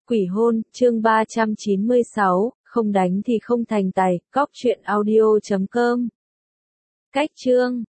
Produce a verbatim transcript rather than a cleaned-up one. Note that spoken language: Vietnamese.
Quỷ hôn, chương ba trăm chín mươi sáu, không đánh thì không thành tài, cóc truyện audio chấm com. Cách chương